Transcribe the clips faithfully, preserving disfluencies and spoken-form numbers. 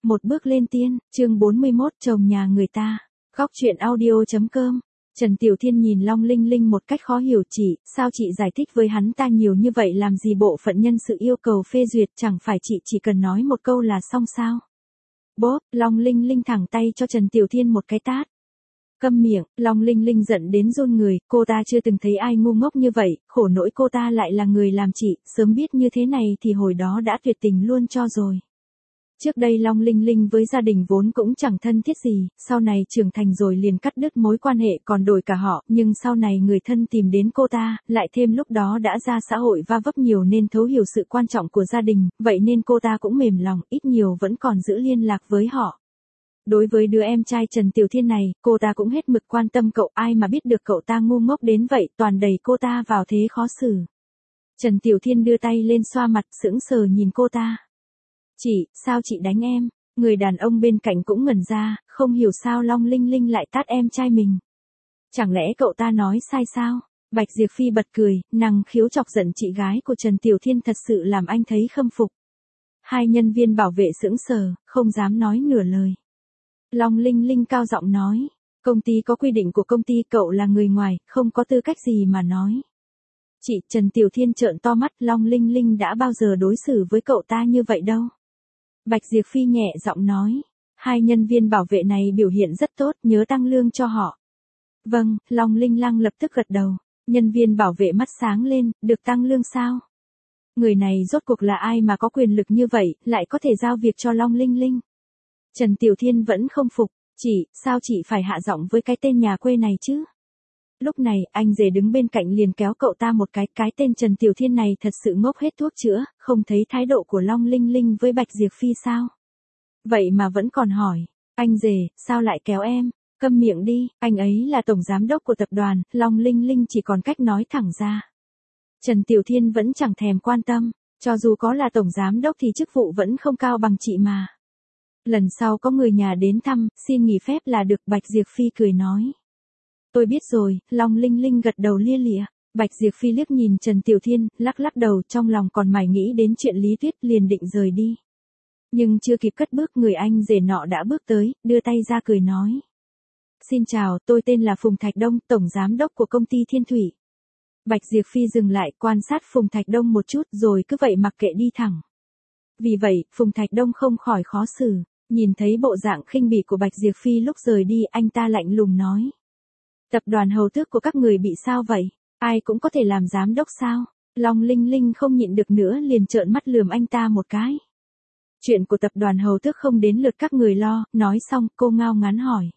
Một bước lên tiên, chương bốn mươi mốt, chồng nhà người ta. Góc truyện audio chấm com. Trần Tiểu Thiên nhìn Long Linh Linh một cách khó hiểu, chị, sao chị giải thích với hắn ta nhiều như vậy làm gì, bộ phận nhân sự yêu cầu phê duyệt, chẳng phải chị chỉ cần nói một câu là xong sao? Bốp, Long Linh Linh thẳng tay cho Trần Tiểu Thiên một cái tát. Câm miệng, Long Linh Linh giận đến run người, cô ta chưa từng thấy ai ngu ngốc như vậy, khổ nỗi cô ta lại là người làm chị, sớm biết như thế này thì hồi đó đã tuyệt tình luôn cho rồi. Trước đây Long Linh Linh với gia đình vốn cũng chẳng thân thiết gì, sau này trưởng thành rồi liền cắt đứt mối quan hệ còn đổi cả họ, nhưng sau này người thân tìm đến cô ta, lại thêm lúc đó đã ra xã hội va vấp nhiều nên thấu hiểu sự quan trọng của gia đình, vậy nên cô ta cũng mềm lòng, ít nhiều vẫn còn giữ liên lạc với họ. Đối với đứa em trai Trần Tiểu Thiên này, cô ta cũng hết mực quan tâm cậu, ai mà biết được cậu ta ngu ngốc đến vậy, toàn đẩy cô ta vào thế khó xử. Trần Tiểu Thiên đưa tay lên xoa mặt, sững sờ nhìn cô ta. Chị, sao chị đánh em? Người đàn ông bên cạnh cũng ngẩn ra, không hiểu sao Long Linh Linh lại tát em trai mình. Chẳng lẽ cậu ta nói sai sao? Bạch Diệp Phi bật cười, năng khiếu chọc giận chị gái của Trần Tiểu Thiên thật sự làm anh thấy khâm phục. Hai nhân viên bảo vệ sững sờ, không dám nói nửa lời. Long Linh Linh cao giọng nói, công ty có quy định của công ty, cậu là người ngoài, không có tư cách gì mà nói. Chị, Trần Tiểu Thiên trợn to mắt, Long Linh Linh đã bao giờ đối xử với cậu ta như vậy đâu. Bạch Diệp Phi nhẹ giọng nói, hai nhân viên bảo vệ này biểu hiện rất tốt, nhớ tăng lương cho họ. Vâng, Long Linh Lăng lập tức gật đầu, nhân viên bảo vệ mắt sáng lên, được tăng lương sao? Người này rốt cuộc là ai mà có quyền lực như vậy, lại có thể giao việc cho Long Linh Linh? Trần Tiểu Thiên vẫn không phục, chị, sao chị phải hạ giọng với cái tên nhà quê này chứ? Lúc này, anh rể đứng bên cạnh liền kéo cậu ta một cái, cái tên Trần Tiểu Thiên này thật sự ngốc hết thuốc chữa, không thấy thái độ của Long Linh Linh với Bạch Diệp Phi sao? Vậy mà vẫn còn hỏi, anh rể, sao lại kéo em? Câm miệng đi, anh ấy là tổng giám đốc của tập đoàn, Long Linh Linh chỉ còn cách nói thẳng ra. Trần Tiểu Thiên vẫn chẳng thèm quan tâm, cho dù có là tổng giám đốc thì chức vụ vẫn không cao bằng chị mà. Lần sau có người nhà đến thăm, xin nghỉ phép là được, Bạch Diệp Phi cười nói. Tôi biết rồi, Long Linh Linh gật đầu lia lịa. Bạch Diệp Phi liếc nhìn Trần Tiểu Thiên, lắc lắc đầu, trong lòng còn mải nghĩ đến chuyện Lý Tuyết, liền định rời đi. Nhưng chưa kịp cất bước, người anh rể nọ đã bước tới, đưa tay ra cười nói. Xin chào, tôi tên là Phùng Thạch Đông, tổng giám đốc của công ty Thiên Thủy. Bạch Diệp Phi dừng lại, quan sát Phùng Thạch Đông một chút, rồi cứ vậy mặc kệ đi thẳng. Vì vậy, Phùng Thạch Đông không khỏi khó xử, nhìn thấy bộ dạng khinh bỉ của Bạch Diệp Phi lúc rời đi, anh ta lạnh lùng nói. Tập đoàn hầu tước của các người bị sao vậy? Ai cũng có thể làm giám đốc sao? Long Linh Linh không nhịn được nữa liền trợn mắt lườm anh ta một cái. Chuyện của tập đoàn hầu tước không đến lượt các người lo, nói xong cô ngao ngán hỏi.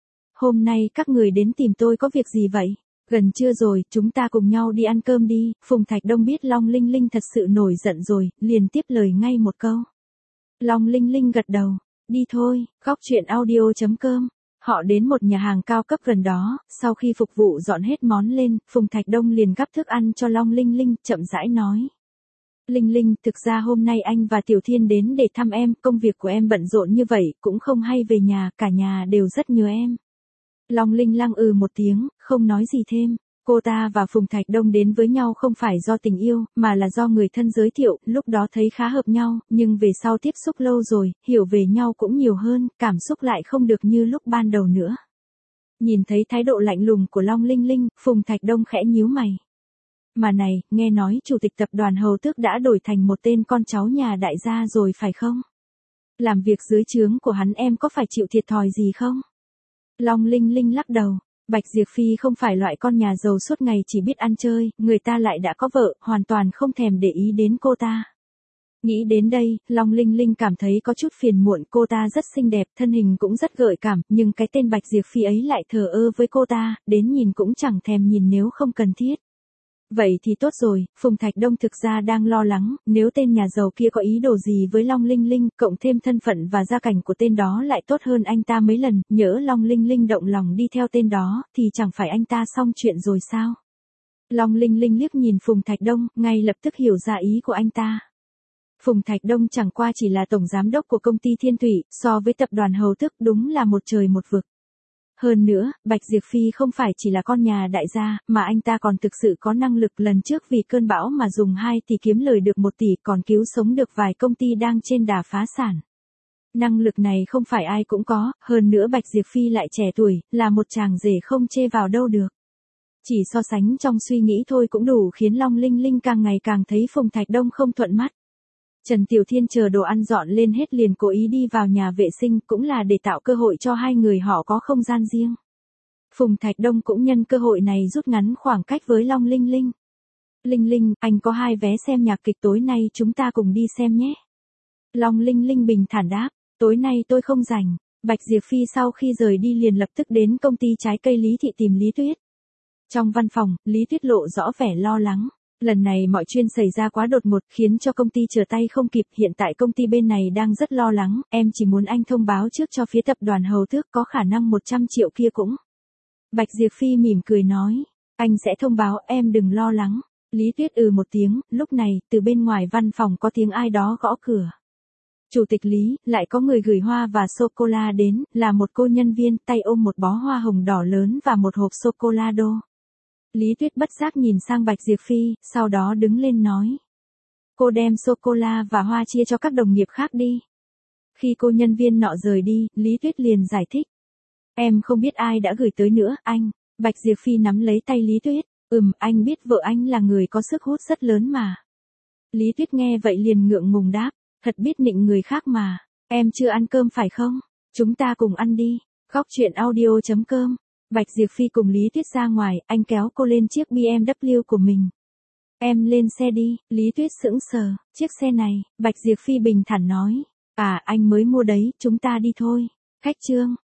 Hôm nay các người đến tìm tôi có việc gì vậy? Gần trưa rồi, chúng ta cùng nhau đi ăn cơm đi. Phùng Thạch Đông biết Long Linh Linh thật sự nổi giận rồi, liền tiếp lời ngay một câu. Long Linh Linh gật đầu, đi thôi, góc truyện audio chấm com. Họ đến một nhà hàng cao cấp gần đó, sau khi phục vụ dọn hết món lên, Phùng Thạch Đông liền gắp thức ăn cho Long Linh Linh, chậm rãi nói. Linh Linh, thực ra hôm nay anh và Tiểu Thiên đến để thăm em, công việc của em bận rộn như vậy, cũng không hay về nhà, cả nhà đều rất nhớ em. Long Linh Lăng ừ một tiếng, không nói gì thêm. Cô ta và Phùng Thạch Đông đến với nhau không phải do tình yêu, mà là do người thân giới thiệu, lúc đó thấy khá hợp nhau, nhưng về sau tiếp xúc lâu rồi, hiểu về nhau cũng nhiều hơn, cảm xúc lại không được như lúc ban đầu nữa. Nhìn thấy thái độ lạnh lùng của Long Linh Linh, Phùng Thạch Đông khẽ nhíu mày. Mà này, nghe nói chủ tịch tập đoàn hầu tước đã đổi thành một tên con cháu nhà đại gia rồi phải không? Làm việc dưới trướng của hắn em có phải chịu thiệt thòi gì không? Long Linh Linh lắc đầu. Bạch Diệp Phi không phải loại con nhà giàu suốt ngày chỉ biết ăn chơi, người ta lại đã có vợ, hoàn toàn không thèm để ý đến cô ta. Nghĩ đến đây, Long Linh Linh cảm thấy có chút phiền muộn, cô ta rất xinh đẹp, thân hình cũng rất gợi cảm, nhưng cái tên Bạch Diệp Phi ấy lại thờ ơ với cô ta, đến nhìn cũng chẳng thèm nhìn nếu không cần thiết. Vậy thì tốt rồi, Phùng Thạch Đông thực ra đang lo lắng, nếu tên nhà giàu kia có ý đồ gì với Long Linh Linh, cộng thêm thân phận và gia cảnh của tên đó lại tốt hơn anh ta mấy lần, nhỡ Long Linh Linh động lòng đi theo tên đó, thì chẳng phải anh ta xong chuyện rồi sao? Long Linh Linh liếc nhìn Phùng Thạch Đông, ngay lập tức hiểu ra ý của anh ta. Phùng Thạch Đông chẳng qua chỉ là tổng giám đốc của công ty Thiên Thủy, so với tập đoàn hầu tước đúng là một trời một vực. Hơn nữa, Bạch Diệp Phi không phải chỉ là con nhà đại gia, mà anh ta còn thực sự có năng lực, lần trước vì cơn bão mà dùng hai tỷ kiếm lời được một tỷ, còn cứu sống được vài công ty đang trên đà phá sản. Năng lực này không phải ai cũng có, hơn nữa Bạch Diệp Phi lại trẻ tuổi, là một chàng rể không chê vào đâu được. Chỉ so sánh trong suy nghĩ thôi cũng đủ khiến Long Linh Linh càng ngày càng thấy Phùng Thạch Đông không thuận mắt. Trần Tiểu Thiên chờ đồ ăn dọn lên hết liền cố ý đi vào nhà vệ sinh, cũng là để tạo cơ hội cho hai người họ có không gian riêng. Phùng Thạch Đông cũng nhân cơ hội này rút ngắn khoảng cách với Long Linh Linh. Linh Linh, anh có hai vé xem nhạc kịch tối nay chúng ta cùng đi xem nhé. Long Linh Linh bình thản đáp, tối nay tôi không rảnh. Bạch Diệp Phi sau khi rời đi liền lập tức đến công ty trái cây Lý Thị tìm Lý Tuyết. Trong văn phòng, Lý Tuyết lộ rõ vẻ lo lắng. Lần này mọi chuyện xảy ra quá đột ngột khiến cho công ty trở tay không kịp. Hiện tại công ty bên này đang rất lo lắng. Em chỉ muốn anh thông báo trước cho phía tập đoàn Hầu Tước, có khả năng một trăm triệu kia cũng. Bạch Diệp Phi mỉm cười nói. Anh sẽ thông báo, em đừng lo lắng. Lý Tuyết ừ một tiếng. Lúc này, từ bên ngoài văn phòng có tiếng ai đó gõ cửa. Chủ tịch Lý, lại có người gửi hoa và sô-cô-la đến, là một cô nhân viên, tay ôm một bó hoa hồng đỏ lớn và một hộp sô-cô-la đô. Lý Tuyết bất giác nhìn sang Bạch Diệp Phi, sau đó đứng lên nói. Cô đem sô-cô-la và hoa chia cho các đồng nghiệp khác đi. Khi cô nhân viên nọ rời đi, Lý Tuyết liền giải thích. Em không biết ai đã gửi tới nữa, anh. Bạch Diệp Phi nắm lấy tay Lý Tuyết. Ừm, anh biết vợ anh là người có sức hút rất lớn mà. Lý Tuyết nghe vậy liền ngượng ngùng đáp. Thật biết nịnh người khác mà. Em chưa ăn cơm phải không? Chúng ta cùng ăn đi. Khóc chuyện audio chấm com. Bạch Diệp Phi cùng Lý Tuyết ra ngoài, anh kéo cô lên chiếc bê em vê của mình. Em lên xe đi. Lý Tuyết sững sờ. Chiếc xe này, Bạch Diệp Phi bình thản nói. À, anh mới mua đấy, chúng ta đi thôi. Khách trương.